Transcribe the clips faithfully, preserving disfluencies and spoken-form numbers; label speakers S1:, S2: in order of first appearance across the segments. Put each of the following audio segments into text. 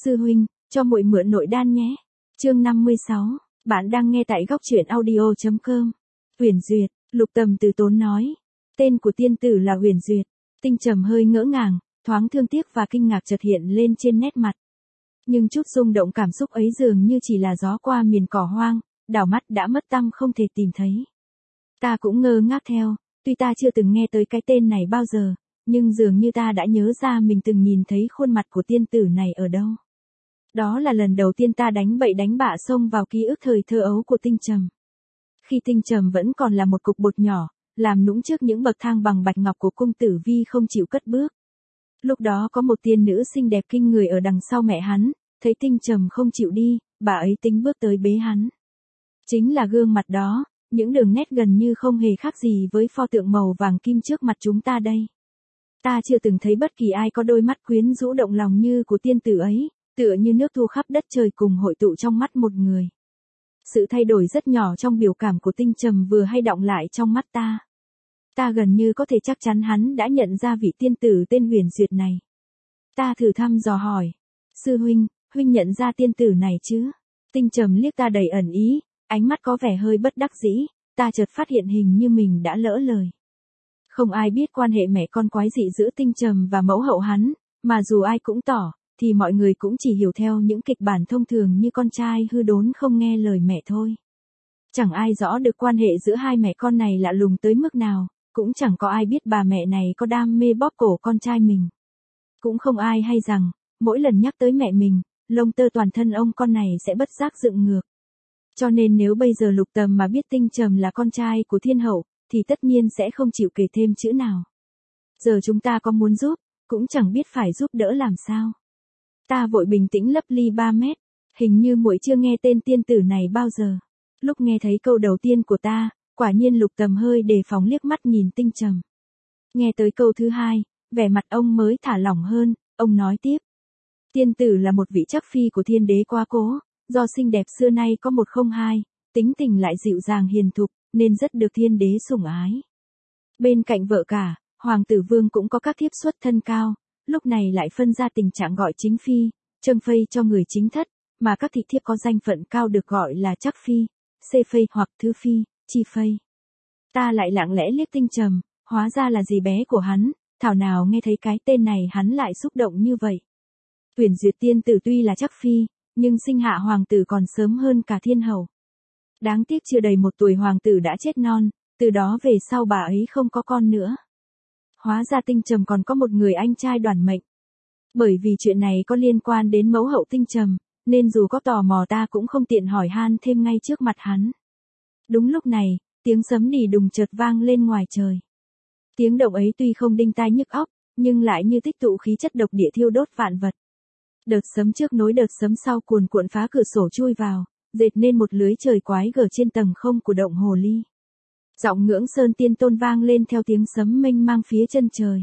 S1: Sư huynh, cho muội mượn nội đan nhé. Chương năm mươi sáu, bạn đang nghe tại góc truyện audio chấm com. Huyền Duyệt, Lục Tầm từ tốn nói. Tên của tiên tử là Huyền Duyệt. Tinh Trầm hơi ngỡ ngàng, thoáng thương tiếc và kinh ngạc chợt hiện lên trên nét mặt. Nhưng chút rung động cảm xúc ấy dường như chỉ là gió qua miền cỏ hoang, đảo mắt đã mất tăm không thể tìm thấy. Ta cũng ngơ ngác theo, tuy ta chưa từng nghe tới cái tên này bao giờ, nhưng dường như ta đã nhớ ra mình từng nhìn thấy khuôn mặt của tiên tử này ở đâu. Đó là lần đầu tiên ta đánh bậy đánh bạ xông vào ký ức thời thơ ấu của Tinh Trầm. Khi Tinh Trầm vẫn còn là một cục bột nhỏ, làm nũng trước những bậc thang bằng bạch ngọc của cung tử Vi không chịu cất bước. Lúc đó có một tiên nữ xinh đẹp kinh người ở đằng sau mẹ hắn, thấy Tinh Trầm không chịu đi, bà ấy tính bước tới bế hắn. Chính là gương mặt đó, những đường nét gần như không hề khác gì với pho tượng màu vàng kim trước mặt chúng ta đây. Ta chưa từng thấy bất kỳ ai có đôi mắt quyến rũ động lòng như của tiên tử ấy, tựa như nước thu khắp đất trời cùng hội tụ trong mắt một người. Sự thay đổi rất nhỏ trong biểu cảm của Tinh Trầm vừa hay đọng lại trong mắt ta. Ta gần như có thể chắc chắn hắn đã nhận ra vị tiên tử tên Huyền Duyệt này. Ta thử thăm dò hỏi. Sư huynh, huynh nhận ra tiên tử này chứ? Tinh Trầm liếc ta đầy ẩn ý, ánh mắt có vẻ hơi bất đắc dĩ, ta chợt phát hiện hình như mình đã lỡ lời. Không ai biết quan hệ mẹ con quái dị giữa Tinh Trầm và mẫu hậu hắn, mà dù ai cũng tỏ, thì mọi người cũng chỉ hiểu theo những kịch bản thông thường như con trai hư đốn không nghe lời mẹ thôi. Chẳng ai rõ được quan hệ giữa hai mẹ con này lạ lùng tới mức nào, cũng chẳng có ai biết bà mẹ này có đam mê bóp cổ con trai mình. Cũng không ai hay rằng, mỗi lần nhắc tới mẹ mình, lông tơ toàn thân ông con này sẽ bất giác dựng ngược. Cho nên nếu bây giờ Lục Tầm mà biết Tinh Trầm là con trai của thiên hậu, thì tất nhiên sẽ không chịu kể thêm chữ nào. Giờ chúng ta có muốn giúp, cũng chẳng biết phải giúp đỡ làm sao. Ta vội bình tĩnh lấp ly ba mét, hình như muội chưa nghe tên tiên tử này bao giờ. Lúc nghe thấy câu đầu tiên của ta, quả nhiên Lục Tầm hơi đề phòng liếc mắt nhìn Tinh Trầm. Nghe tới câu thứ hai, vẻ mặt ông mới thả lỏng hơn, ông nói tiếp. Tiên tử là một vị chắc phi của thiên đế quá cố, do xinh đẹp xưa nay có một không hai, tính tình lại dịu dàng hiền thục, nên rất được thiên đế sủng ái. Bên cạnh vợ cả, Hoàng tử Vương cũng có các thiếp xuất thân cao, lúc này lại phân ra tình trạng gọi chính phi, trâng phây cho người chính thất, mà các thị thiếp có danh phận cao được gọi là chắc phi, xê phây hoặc thứ phi, chi phây. Ta lại lặng lẽ liếc Tinh Trầm, hóa ra là dì bé của hắn, thảo nào nghe thấy cái tên này hắn lại xúc động như vậy. Huyền Duyệt tiên tử tuy là chắc phi, nhưng sinh hạ hoàng tử còn sớm hơn cả thiên hậu. Đáng tiếc chưa đầy một tuổi hoàng tử đã chết non, từ đó về sau bà ấy không có con nữa. Hóa ra Tinh Trầm còn có một người anh trai đoản mệnh. Bởi vì chuyện này có liên quan đến mẫu hậu Tinh Trầm, nên dù có tò mò ta cũng không tiện hỏi han thêm ngay trước mặt hắn. Đúng lúc này, tiếng sấm đì đùng chợt vang lên ngoài trời. Tiếng động ấy tuy không đinh tai nhức óc, nhưng lại như tích tụ khí chất độc địa thiêu đốt vạn vật. Đợt sấm trước nối đợt sấm sau cuồn cuộn phá cửa sổ chui vào, dệt nên một lưới trời quái gở trên tầng không của động hồ ly. Giọng Ngưỡng Sơn Tiên Tôn vang lên theo tiếng sấm mênh mang phía chân trời.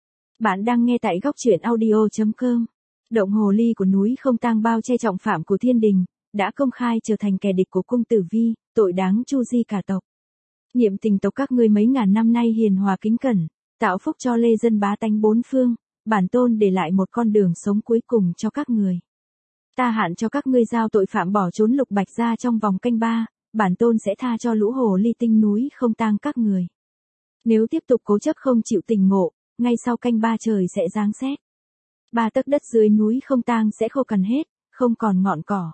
S1: Bạn đang nghe tại góc truyện audio chấm com. Động hồ ly của núi Không Tang bao che trọng phạm của thiên đình, đã công khai trở thành kẻ địch của cung tử Vi, tội đáng chu di cả tộc. Niệm tình tộc các ngươi mấy ngàn năm nay hiền hòa kính cẩn, tạo phúc cho lê dân bá tánh bốn phương, bản tôn để lại một con đường sống cuối cùng cho các người. Ta hạn cho các ngươi giao tội phạm bỏ trốn Lục Bạch ra trong vòng canh ba, bản tôn sẽ tha cho lũ hồ ly tinh núi Không Tang các người. Nếu tiếp tục cố chấp không chịu tình ngộ, ngay sau canh ba trời sẽ giáng xét. Ba tấc đất dưới núi Không Tang sẽ khô cằn hết, không còn ngọn cỏ.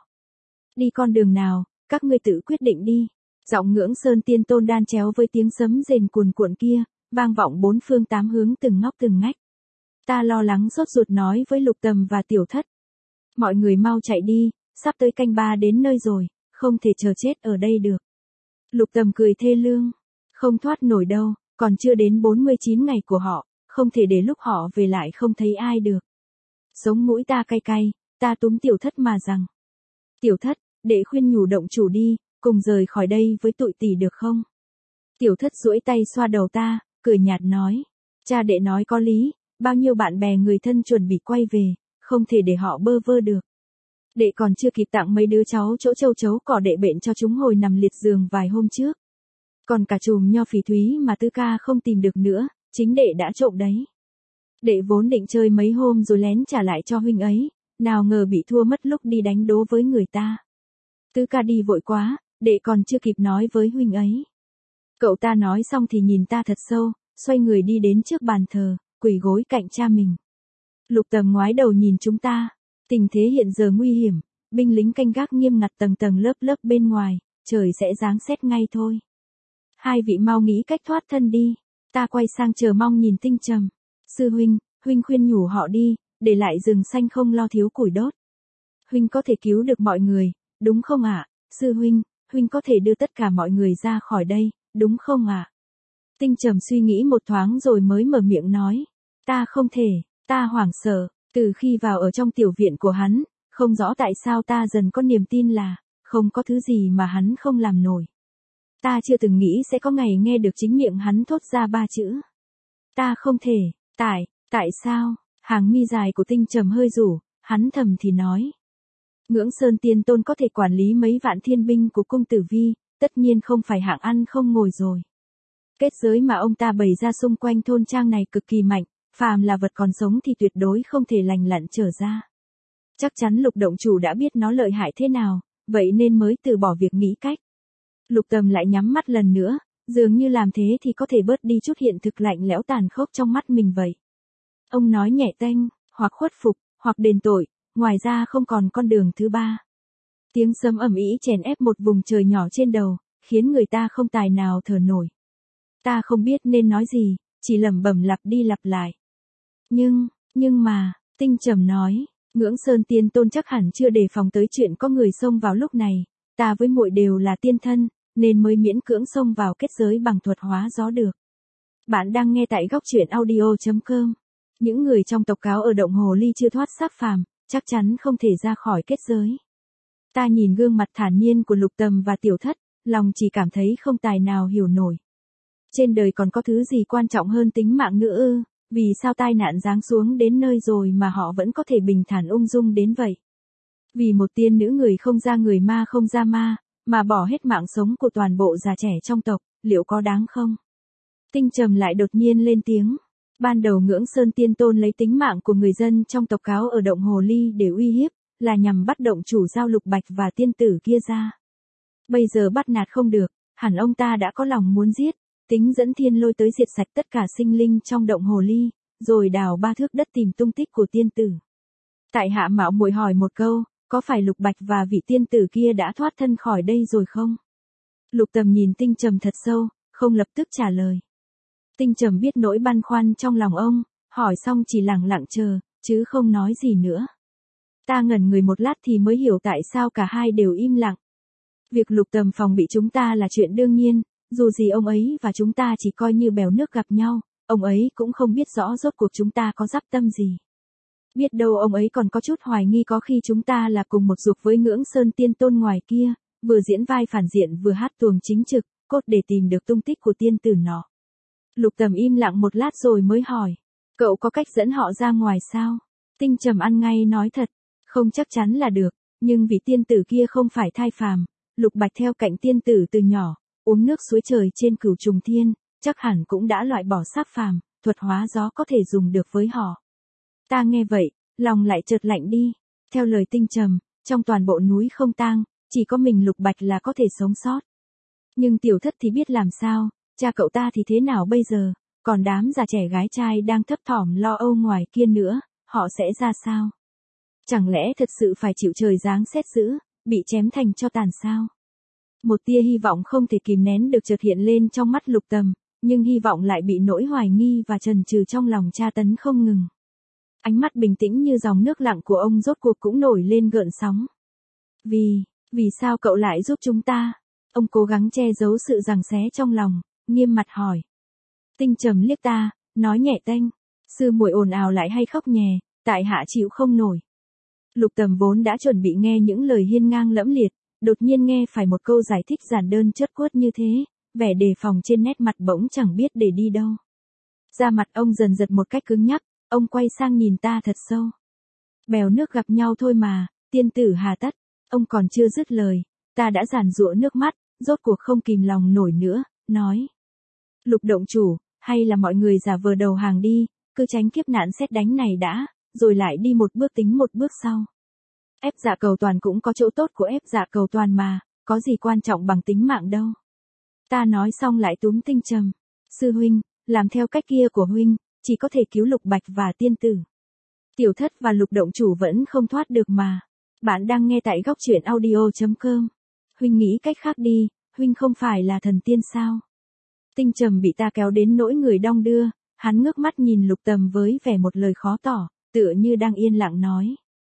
S1: Đi con đường nào, các ngươi tự quyết định đi. Giọng Ngưỡng Sơn Tiên Tôn đan chéo với tiếng sấm rền cuồn cuộn kia, vang vọng bốn phương tám hướng từng ngóc từng ngách. Ta lo lắng sốt ruột nói với Lục Tầm và Tiểu Thất. Mọi người mau chạy đi, sắp tới canh ba đến nơi rồi, không thể chờ chết ở đây được. Lục Tầm cười thê lương. Không thoát nổi đâu, còn chưa đến bốn mươi chín ngày của họ, không thể để lúc họ về lại không thấy ai được. Sống mũi ta cay cay, ta túm Tiểu Thất mà rằng. Tiểu Thất, để khuyên nhủ động chủ đi, cùng rời khỏi đây với tụi tỷ được không? Tiểu Thất duỗi tay xoa đầu ta, cười nhạt nói. Cha đệ nói có lý, bao nhiêu bạn bè người thân chuẩn bị quay về, không thể để họ bơ vơ được. Đệ còn chưa kịp tặng mấy đứa cháu chỗ châu chấu cỏ đệ bệnh cho chúng hồi nằm liệt giường vài hôm trước. Còn cả chùm nho phỉ thúy mà Tư ca không tìm được nữa, chính đệ đã trộm đấy. Đệ vốn định chơi mấy hôm rồi lén trả lại cho huynh ấy, Nào ngờ bị thua mất lúc đi đánh đố với người ta. Tứ ca đi vội quá, đệ còn chưa kịp nói với huynh ấy. Cậu ta nói xong thì nhìn ta thật sâu, xoay người đi đến trước bàn thờ, quỳ gối cạnh cha mình. Lục Tầm ngoái đầu nhìn chúng ta. Tình thế hiện giờ nguy hiểm, binh lính canh gác nghiêm ngặt tầng tầng lớp lớp bên ngoài, trời sẽ giáng xét ngay thôi. Hai vị mau nghĩ cách thoát thân đi. Ta quay sang chờ mong nhìn Tinh Trầm. Sư huynh, huynh khuyên nhủ họ đi, để lại rừng xanh không lo thiếu củi đốt. Huynh có thể cứu được mọi người, đúng không ạ? Sư huynh, huynh có thể đưa tất cả mọi người ra khỏi đây, đúng không ạ? Tinh Trầm suy nghĩ một thoáng rồi mới mở miệng nói. Ta không thể, ta hoảng sợ, từ khi vào ở trong tiểu viện của hắn, không rõ tại sao ta dần có niềm tin là, không có thứ gì mà hắn không làm nổi. Ta chưa từng nghĩ sẽ có ngày nghe được chính miệng hắn thốt ra ba chữ. Ta không thể, tại, tại sao? Hàng mi dài của Tinh Trầm hơi rủ, hắn thầm thì nói. Ngưỡng Sơn Tiên Tôn có thể quản lý mấy vạn thiên binh của cung Tử Vi, tất nhiên không phải hạng ăn không ngồi rồi. Kết giới mà ông ta bày ra xung quanh thôn trang này cực kỳ mạnh, phàm là vật còn sống thì tuyệt đối không thể lành lặn trở ra. Chắc chắn Lục động chủ đã biết nó lợi hại thế nào, vậy nên mới từ bỏ việc nghĩ cách. Lục Tầm lại nhắm mắt lần nữa, dường như làm thế thì có thể bớt đi chút hiện thực lạnh lẽo tàn khốc trong mắt mình vậy. Ông nói nhẹ tênh, hoặc khuất phục, hoặc đền tội, ngoài ra không còn con đường thứ ba. Tiếng sấm ầm ĩ chèn ép một vùng trời nhỏ trên đầu, khiến người ta không tài nào thở nổi. Ta không biết nên nói gì, chỉ lẩm bẩm lặp đi lặp lại. Nhưng, nhưng mà, Tinh Trầm nói, Ngưỡng Sơn Tiên Tôn chắc hẳn chưa đề phòng tới chuyện có người xông vào lúc này, ta với muội đều là tiên thân, nên mới miễn cưỡng xông vào kết giới bằng thuật hóa gió được. Bạn đang nghe tại góc truyện audio chấm com. Những người trong tộc Cáo ở động Hồ Ly chưa thoát xác phàm, chắc chắn không thể ra khỏi kết giới. Ta nhìn gương mặt thản nhiên của Lục Tầm và Tiểu Thất, lòng chỉ cảm thấy không tài nào hiểu nổi. Trên đời còn có thứ gì quan trọng hơn tính mạng nữa ư? Vì sao tai nạn giáng xuống đến nơi rồi mà họ vẫn có thể bình thản ung dung đến vậy? Vì một tiên nữ người không ra người ma không ra ma, mà bỏ hết mạng sống của toàn bộ già trẻ trong tộc, liệu có đáng không? Tinh Trầm lại đột nhiên lên tiếng. Ban đầu Ngưỡng Sơn Tiên Tôn lấy tính mạng của người dân trong tộc Cáo ở động Hồ Ly để uy hiếp, là nhằm bắt động chủ giao Lục Bạch và tiên tử kia ra. Bây giờ bắt nạt không được, hẳn ông ta đã có lòng muốn giết, tính dẫn thiên lôi tới diệt sạch tất cả sinh linh trong động Hồ Ly, rồi đào ba thước đất tìm tung tích của tiên tử. Tại hạ mạo muội hỏi một câu, có phải Lục Bạch và vị tiên tử kia đã thoát thân khỏi đây rồi không? Lục Tầm nhìn Tinh Trầm thật sâu, không lập tức trả lời. Tinh Trầm biết nỗi băn khoăn trong lòng ông, hỏi xong chỉ lặng lặng chờ, chứ không nói gì nữa. Ta ngẩn người một lát thì mới hiểu tại sao cả hai đều im lặng. Việc Lục Tầm phòng bị chúng ta là chuyện đương nhiên, dù gì ông ấy và chúng ta chỉ coi như bèo nước gặp nhau, ông ấy cũng không biết rõ rốt cuộc chúng ta có dắp tâm gì. Biết đâu ông ấy còn có chút hoài nghi có khi chúng ta là cùng một ruột với Ngưỡng Sơn Tiên Tôn ngoài kia, vừa diễn vai phản diện vừa hát tuồng chính trực, cốt để tìm được tung tích của tiên tử nọ. Lục Tầm im lặng một lát rồi mới hỏi, cậu có cách dẫn họ ra ngoài sao? Tinh Trầm ăn ngay nói thật, không chắc chắn là được, nhưng vì tiên tử kia không phải thai phàm, Lục Bạch theo cạnh tiên tử từ nhỏ, uống nước suối trời trên Cửu Trùng Thiên, chắc hẳn cũng đã loại bỏ xác phàm, thuật hóa gió có thể dùng được với họ. Ta nghe vậy, lòng lại chợt lạnh đi. Theo lời Tinh Trầm, trong toàn bộ núi Không Tang, chỉ có mình Lục Bạch là có thể sống sót. Nhưng Tiểu Thất thì biết làm sao, cha cậu ta thì thế nào bây giờ, còn đám già trẻ gái trai đang thấp thỏm lo âu ngoài kia nữa, họ sẽ ra sao? Chẳng lẽ thật sự phải chịu trời giáng xét dữ, bị chém thành tro tàn sao? Một tia hy vọng không thể kìm nén được chợt hiện lên trong mắt Lục Tầm, nhưng hy vọng lại bị nỗi hoài nghi và chần chừ trong lòng tra tấn không ngừng. Ánh mắt bình tĩnh như dòng nước lặng của ông rốt cuộc cũng nổi lên gợn sóng. Vì, vì sao cậu lại giúp chúng ta? Ông cố gắng che giấu sự giằng xé trong lòng, nghiêm mặt hỏi. Tinh Trầm liếc ta, nói nhẹ tênh, sư muội ồn ào lại hay khóc nhè, tại hạ chịu không nổi. Lục Tầm vốn đã chuẩn bị nghe những lời hiên ngang lẫm liệt, đột nhiên nghe phải một câu giải thích giản đơn chất quất như thế, vẻ đề phòng trên nét mặt bỗng chẳng biết để đi đâu. Da mặt ông dần giật một cách cứng nhắc, ông quay sang nhìn ta thật sâu. Bèo nước gặp nhau thôi mà, tiên tử hà tất, ông còn chưa dứt lời, ta đã giàn giụa nước mắt, rốt cuộc không kìm lòng nổi nữa, nói. Lục động chủ, hay là mọi người giả vờ đầu hàng đi, cứ tránh kiếp nạn sét đánh này đã, rồi lại đi một bước tính một bước sau. Ép dạ cầu toàn cũng có chỗ tốt của ép dạ cầu toàn mà, có gì quan trọng bằng tính mạng đâu. Ta nói xong lại túm Tinh Trầm. Sư huynh, làm theo cách kia của huynh, chỉ có thể cứu Lục Bạch và tiên tử. Tiểu Thất và Lục động chủ vẫn không thoát được mà. Bạn đang nghe tại góc truyện audio.com. Huynh nghĩ cách khác đi, huynh không phải là thần tiên sao? Tinh Trầm bị ta kéo đến nỗi người đong đưa, hắn ngước mắt nhìn Lục Tầm với vẻ một lời khó tỏ, tựa như đang yên lặng nói.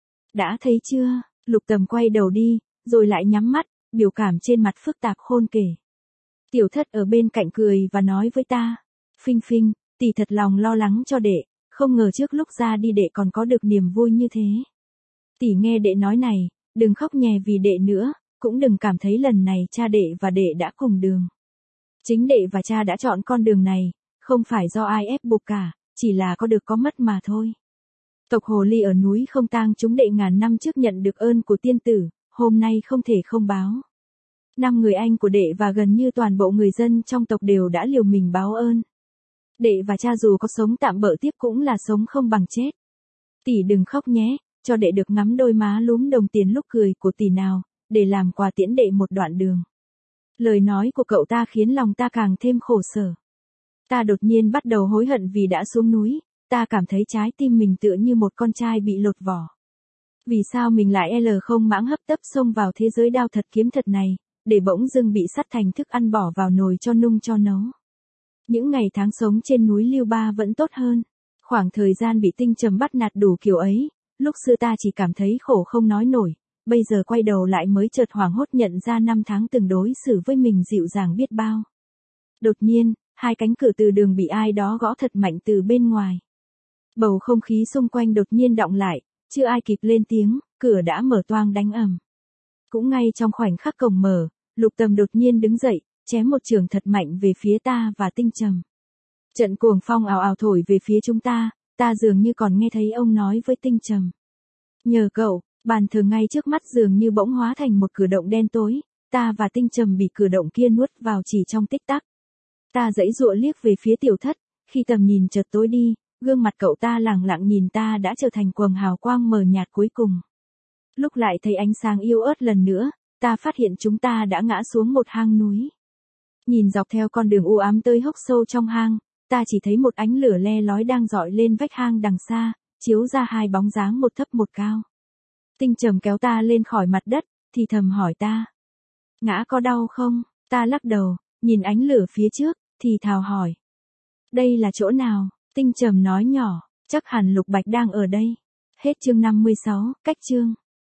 S1: Đã thấy chưa? Lục Tầm quay đầu đi, rồi lại nhắm mắt, biểu cảm trên mặt phức tạp khôn kể. Tiểu Thất ở bên cạnh cười và nói với ta. Phinh phinh, tỷ thật lòng lo lắng cho đệ, không ngờ trước lúc ra đi đệ còn có được niềm vui như thế. Tỷ nghe đệ nói này, đừng khóc nhè vì đệ nữa, cũng đừng cảm thấy lần này cha đệ và đệ đã cùng đường. Chính đệ và cha đã chọn con đường này, không phải do ai ép buộc cả, chỉ là có được có mất mà thôi. Tộc Hồ Ly ở núi Không Tang chúng đệ ngàn năm trước nhận được ơn của tiên tử, hôm nay không thể không báo. Năm người anh của đệ và gần như toàn bộ người dân trong tộc đều đã liều mình báo ơn. Đệ và cha dù có sống tạm bợ tiếp cũng là sống không bằng chết. Tỷ đừng khóc nhé, cho đệ được ngắm đôi má lúm đồng tiền lúc cười của tỷ nào, để làm quà tiễn đệ một đoạn đường. Lời nói của cậu ta khiến lòng ta càng thêm khổ sở. Ta đột nhiên bắt đầu hối hận vì đã xuống núi, ta cảm thấy trái tim mình tựa như một con trai bị lột vỏ. Vì sao mình lại l không mãng hấp tấp xông vào thế giới đao thật kiếm thật này, để bỗng dưng bị sắt thành thức ăn bỏ vào nồi cho nung cho nấu. Những ngày tháng sống trên núi Lưu Ba vẫn tốt hơn. Khoảng thời gian bị Tinh Trầm bắt nạt đủ kiểu ấy, lúc xưa ta chỉ cảm thấy khổ không nói nổi, bây giờ quay đầu lại mới chợt hoảng hốt nhận ra năm tháng từng đối xử với mình dịu dàng biết bao. Đột nhiên, hai cánh cửa từ đường bị ai đó gõ thật mạnh từ bên ngoài. Bầu không khí xung quanh đột nhiên đọng lại, chưa ai kịp lên tiếng, cửa đã mở toang đánh ầm. Cũng ngay trong khoảnh khắc cổng mở, Lục Tầm đột nhiên đứng dậy, chém một chưởng thật mạnh về phía ta và Tinh Trầm. Trận cuồng phong ào ào thổi về phía chúng ta, ta dường như còn nghe thấy ông nói với Tinh Trầm. Nhờ cậu, bàn thờ ngay trước mắt dường như bỗng hóa thành một cửa động đen tối, ta và Tinh Trầm bị cửa động kia nuốt vào chỉ trong tích tắc. Ta giãy giụa liếc về phía Tiểu Thất, khi tầm nhìn chợt tối đi, gương mặt cậu ta lẳng lặng nhìn ta đã trở thành quầng hào quang mờ nhạt cuối cùng. Lúc lại thấy ánh sáng yếu ớt lần nữa, ta phát hiện chúng ta đã ngã xuống một hang núi. Nhìn dọc theo con đường u ám tới hốc sâu trong hang, ta chỉ thấy một ánh lửa le lói đang rọi lên vách hang đằng xa, chiếu ra hai bóng dáng một thấp một cao. Tinh Trầm kéo ta lên khỏi mặt đất, thì thầm hỏi ta. Ngã có đau không? Ta lắc đầu, nhìn ánh lửa phía trước, thì thào hỏi. Đây là chỗ nào? Tinh Trầm nói nhỏ, chắc hẳn Lục Bạch đang ở đây. Hết chương năm mươi sáu, cách chương.